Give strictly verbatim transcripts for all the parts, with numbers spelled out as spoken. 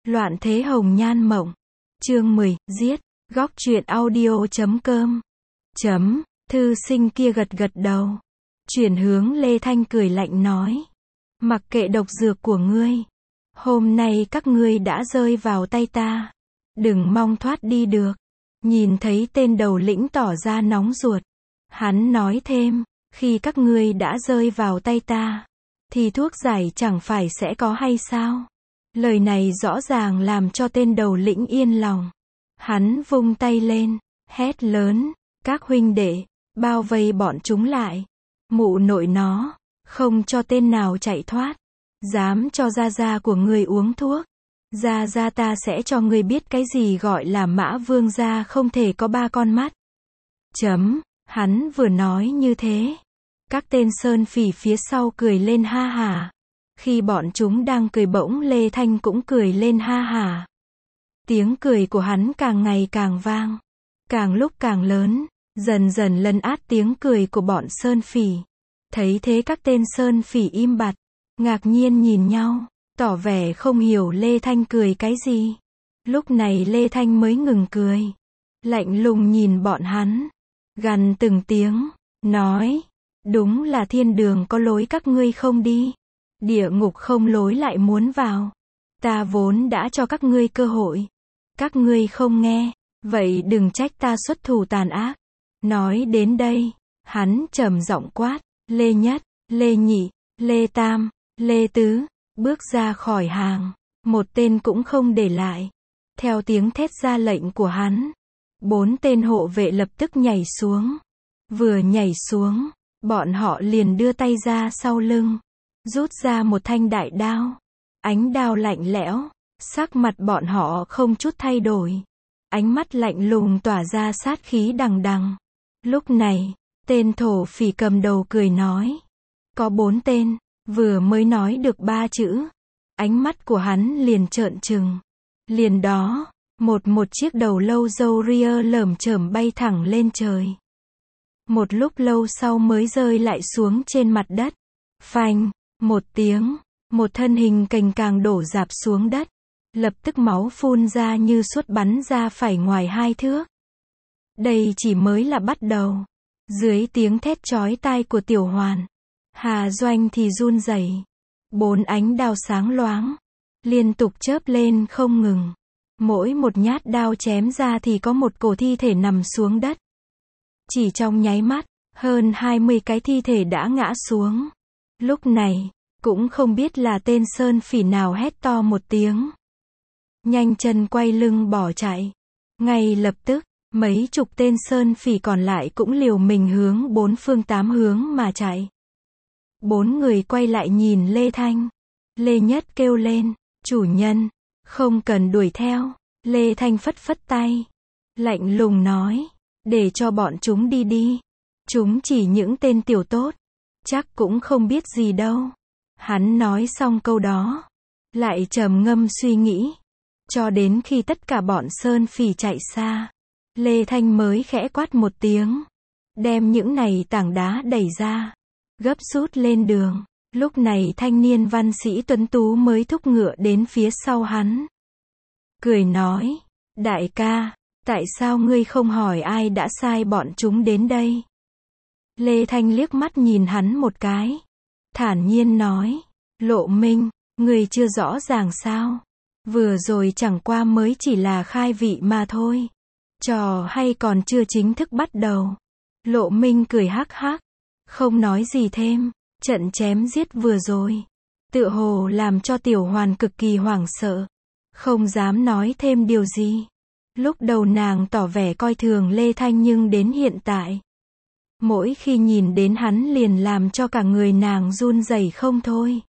Loạn thế hồng nhan mộng. Chương mười, giết. Góc truyện audio chấm com. Chấm, thư sinh kia gật gật đầu. Chuyển hướng Lê Thanh cười lạnh nói. Mặc kệ độc dược của ngươi. Hôm nay các ngươi đã rơi vào tay ta. Đừng mong thoát đi được. Nhìn thấy tên đầu lĩnh tỏ ra nóng ruột. Hắn nói thêm, khi các ngươi đã rơi vào tay ta, thì thuốc giải chẳng phải sẽ có hay sao? Lời này rõ ràng làm cho tên đầu lĩnh yên lòng. Hắn vung tay lên, hét lớn, các huynh đệ, bao vây bọn chúng lại. Mụ nội nó, không cho tên nào chạy thoát. Dám cho gia gia của ngươi uống thuốc. Gia gia ta sẽ cho ngươi biết cái gì gọi là Mã Vương gia không thể có ba con mắt. Chấm, hắn vừa nói như thế. Các tên sơn phỉ phía sau cười lên ha hả. Khi bọn chúng đang cười bỗng Lê Thanh cũng cười lên ha hả. Tiếng cười của hắn càng ngày càng vang. Càng lúc càng lớn, dần dần lấn át tiếng cười của bọn sơn phỉ. Thấy thế các tên sơn phỉ im bặt, ngạc nhiên nhìn nhau, tỏ vẻ không hiểu Lê Thanh cười cái gì. Lúc này Lê Thanh mới ngừng cười. Lạnh lùng nhìn bọn hắn. Gằn từng tiếng, nói, đúng là thiên đường có lối các ngươi không đi. Địa ngục không lối lại muốn vào. Ta vốn đã cho các ngươi cơ hội. Các ngươi không nghe, vậy đừng trách ta xuất thủ tàn ác. Nói đến đây, hắn trầm giọng quát, Lê Nhất, Lê Nhị, Lê Tam, Lê Tứ, bước ra khỏi hàng, một tên cũng không để lại. Theo tiếng thét ra lệnh của hắn, bốn tên hộ vệ lập tức nhảy xuống. Vừa nhảy xuống, bọn họ liền đưa tay ra sau lưng, rút ra một thanh đại đao. Ánh đao lạnh lẽo, sắc mặt bọn họ không chút thay đổi. Ánh mắt lạnh lùng tỏa ra sát khí đằng đằng. Lúc này, tên thổ phỉ cầm đầu cười nói. Có bốn tên, vừa mới nói được ba chữ. Ánh mắt của hắn liền trợn trừng. Liền đó, một một chiếc đầu lâu râu ria lởm chởm bay thẳng lên trời. Một lúc lâu sau mới rơi lại xuống trên mặt đất. Phanh, một tiếng, một thân hình cành càng đổ rạp xuống đất. Lập tức máu phun ra như suốt bắn ra phải ngoài hai thước. Đây chỉ mới là bắt đầu. Dưới tiếng thét chói tai của Tiểu Hoàn, Hà Doanh thì run rẩy. Bốn ánh đao sáng loáng, liên tục chớp lên không ngừng. Mỗi một nhát đao chém ra thì có một cổ thi thể nằm xuống đất. Chỉ trong nháy mắt, hơn hai mươi cái thi thể đã ngã xuống. Lúc này, cũng không biết là tên sơn phỉ nào hét to một tiếng. Nhanh chân quay lưng bỏ chạy. Ngay lập tức, mấy chục tên sơn phỉ còn lại cũng liều mình hướng bốn phương tám hướng mà chạy. Bốn người quay lại nhìn Lê Thanh. Lê Nhất kêu lên, chủ nhân, không cần đuổi theo. Lê Thanh phất phất tay. Lạnh lùng nói, để cho bọn chúng đi đi. Chúng chỉ những tên tiểu tốt. Chắc cũng không biết gì đâu. Hắn nói xong câu đó, lại trầm ngâm suy nghĩ. Cho đến khi tất cả bọn sơn phỉ chạy xa, Lê Thanh mới khẽ quát một tiếng. Đem những này tảng đá đẩy ra. Gấp rút lên đường. Lúc này thanh niên văn sĩ tuấn tú mới thúc ngựa đến phía sau hắn. Cười nói, đại ca, tại sao ngươi không hỏi ai đã sai bọn chúng đến đây? Lê Thanh liếc mắt nhìn hắn một cái. Thản nhiên nói, Lộ Minh, ngươi chưa rõ ràng sao? Vừa rồi chẳng qua mới chỉ là khai vị mà thôi. Trò hay còn chưa chính thức bắt đầu. Lộ Minh cười hắc hắc, không nói gì thêm. Trận chém giết vừa rồi, tựa hồ làm cho Tiểu Hoàn cực kỳ hoảng sợ. Không dám nói thêm điều gì. Lúc đầu nàng tỏ vẻ coi thường Lê Thanh nhưng đến hiện tại, mỗi khi nhìn đến hắn liền làm cho cả người nàng run rẩy không thôi.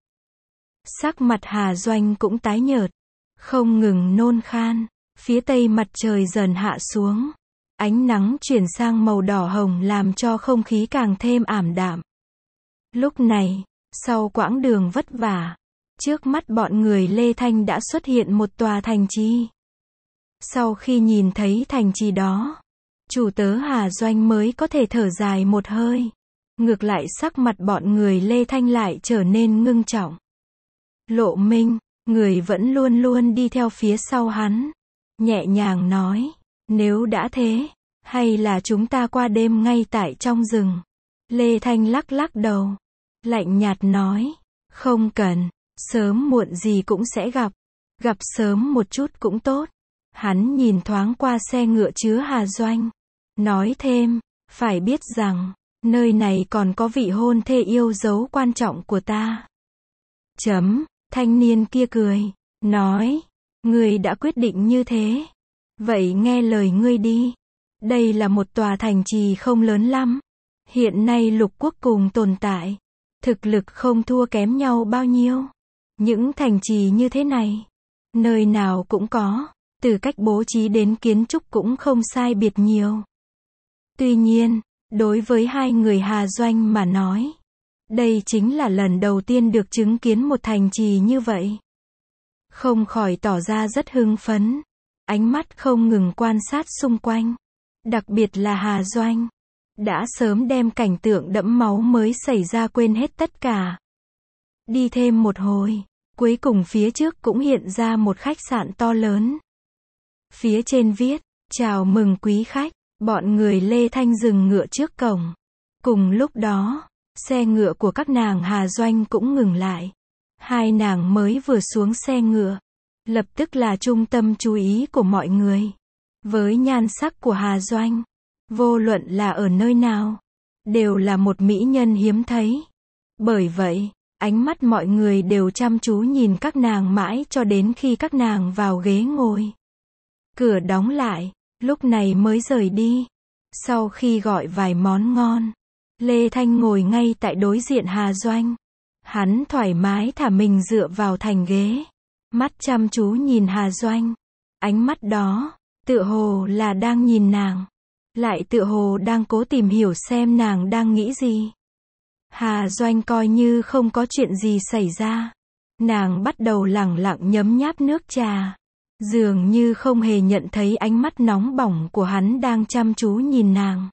Sắc mặt Hà Doanh cũng tái nhợt, không ngừng nôn khan. Phía tây mặt trời dần hạ xuống. Ánh nắng chuyển sang màu đỏ hồng làm cho không khí càng thêm ảm đạm. Lúc này, sau quãng đường vất vả, trước mắt bọn người Lê Thanh đã xuất hiện một tòa thành trì. Sau khi nhìn thấy thành trì đó, chủ tớ Hà Doanh mới có thể thở dài một hơi. Ngược lại sắc mặt bọn người Lê Thanh lại trở nên ngưng trọng. Lộ Minh, người vẫn luôn luôn đi theo phía sau hắn. Nhẹ nhàng nói, nếu đã thế, hay là chúng ta qua đêm ngay tại trong rừng. Lê Thanh lắc lắc đầu, lạnh nhạt nói, không cần, sớm muộn gì cũng sẽ gặp. Gặp sớm một chút cũng tốt. Hắn nhìn thoáng qua xe ngựa chứa Hà Doanh. Nói thêm, phải biết rằng, nơi này còn có vị hôn thê yêu dấu quan trọng của ta. Chấm, thanh niên kia cười, nói, ngươi đã quyết định như thế. Vậy nghe lời ngươi đi. Đây là một tòa thành trì không lớn lắm. Hiện nay lục quốc cùng tồn tại. Thực lực không thua kém nhau bao nhiêu. Những thành trì như thế này, nơi nào cũng có, từ cách bố trí đến kiến trúc cũng không sai biệt nhiều. Tuy nhiên, đối với hai người Hà Doanh mà nói, đây chính là lần đầu tiên được chứng kiến một thành trì như vậy. Không khỏi tỏ ra rất hưng phấn, ánh mắt không ngừng quan sát xung quanh. Đặc biệt là Hà Doanh, đã sớm đem cảnh tượng đẫm máu mới xảy ra quên hết tất cả. Đi thêm một hồi, cuối cùng phía trước cũng hiện ra một khách sạn to lớn. Phía trên viết, chào mừng quý khách, bọn người Lê Thanh dừng ngựa trước cổng. Cùng lúc đó, xe ngựa của các nàng Hà Doanh cũng ngừng lại. Hai nàng mới vừa xuống xe ngựa, lập tức là trung tâm chú ý của mọi người. Với nhan sắc của Hà Doanh, vô luận là ở nơi nào, đều là một mỹ nhân hiếm thấy. Bởi vậy, ánh mắt mọi người đều chăm chú nhìn các nàng mãi cho đến khi các nàng vào ghế ngồi. Cửa đóng lại, lúc này mới rời đi. Sau khi gọi vài món ngon, Lê Thanh ngồi ngay tại đối diện Hà Doanh. Hắn thoải mái thả mình dựa vào thành ghế, mắt chăm chú nhìn Hà Doanh. Ánh mắt đó, tựa hồ là đang nhìn nàng, lại tựa hồ đang cố tìm hiểu xem nàng đang nghĩ gì. Hà Doanh coi như không có chuyện gì xảy ra. Nàng bắt đầu lẳng lặng nhấm nháp nước trà, dường như không hề nhận thấy ánh mắt nóng bỏng của hắn đang chăm chú nhìn nàng.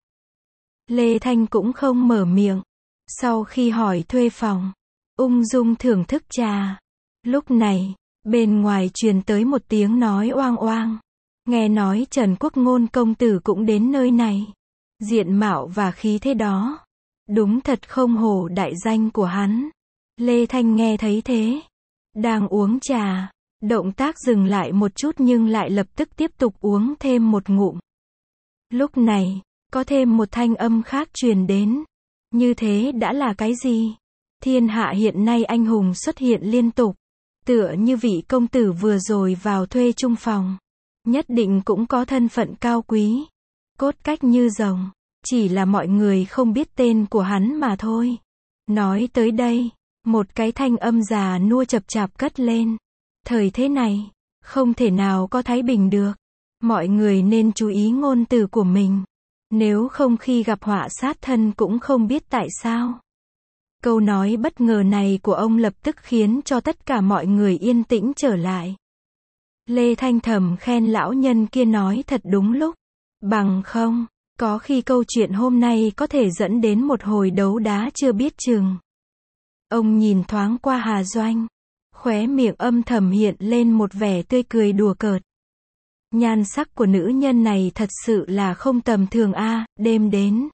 Lê Thanh cũng không mở miệng. Sau khi hỏi thuê phòng, ung dung thưởng thức trà. Lúc này, bên ngoài truyền tới một tiếng nói oang oang. Nghe nói Trần Quốc Ngôn công tử cũng đến nơi này. Diện mạo và khí thế đó, đúng thật không hổ đại danh của hắn. Lê Thanh nghe thấy thế, đang uống trà, động tác dừng lại một chút nhưng lại lập tức tiếp tục uống thêm một ngụm. Lúc này, có thêm một thanh âm khác truyền đến. Như thế đã là cái gì? Thiên hạ hiện nay anh hùng xuất hiện liên tục. Tựa như vị công tử vừa rồi vào thuê chung phòng. Nhất định cũng có thân phận cao quý. Cốt cách như rồng. Chỉ là mọi người không biết tên của hắn mà thôi. Nói tới đây, một cái thanh âm già nua chập chạp cất lên. Thời thế này, không thể nào có thái bình được. Mọi người nên chú ý ngôn từ của mình. Nếu không khi gặp họa sát thân cũng không biết tại sao. Câu nói bất ngờ này của ông lập tức khiến cho tất cả mọi người yên tĩnh trở lại. Lê Thanh thầm khen lão nhân kia nói thật đúng lúc. Bằng không, có khi câu chuyện hôm nay có thể dẫn đến một hồi đấu đá chưa biết chừng. Ông nhìn thoáng qua Hà Doanh, khóe miệng âm thầm hiện lên một vẻ tươi cười đùa cợt. Nhan sắc của nữ nhân này thật sự là không tầm thường a. À, đêm đến,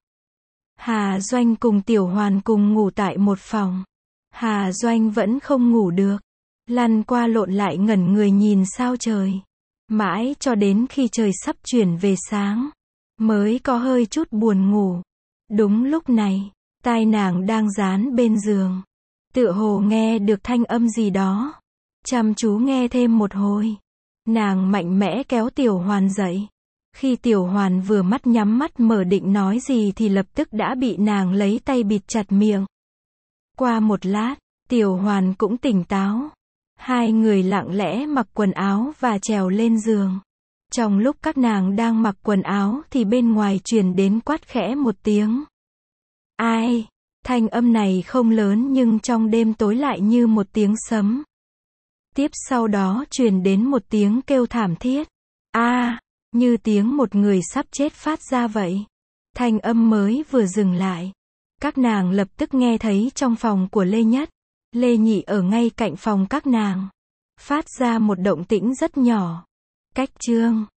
Hà Doanh cùng Tiểu Hoàn cùng ngủ tại một phòng. Hà Doanh vẫn không ngủ được, lăn qua lộn lại ngẩn người nhìn sao trời. Mãi cho đến khi trời sắp chuyển về sáng, mới có hơi chút buồn ngủ. Đúng lúc này, tai nàng đang dán bên giường, tựa hồ nghe được thanh âm gì đó. Chăm chú nghe thêm một hồi, nàng mạnh mẽ kéo Tiểu Hoàn dậy. Khi Tiểu Hoàn vừa mắt nhắm mắt mở định nói gì thì lập tức đã bị nàng lấy tay bịt chặt miệng. Qua một lát, Tiểu Hoàn cũng tỉnh táo. Hai người lặng lẽ mặc quần áo và trèo lên giường. Trong lúc các nàng đang mặc quần áo thì bên ngoài truyền đến quát khẽ một tiếng. Ai? Thanh âm này không lớn nhưng trong đêm tối lại như một tiếng sấm. Tiếp sau đó truyền đến một tiếng kêu thảm thiết. A, à, như tiếng một người sắp chết phát ra vậy. Thanh âm mới vừa dừng lại, các nàng lập tức nghe thấy trong phòng của Lê Nhất, Lê Nhị ở ngay cạnh phòng các nàng. phát ra một động tĩnh rất nhỏ. Cách chương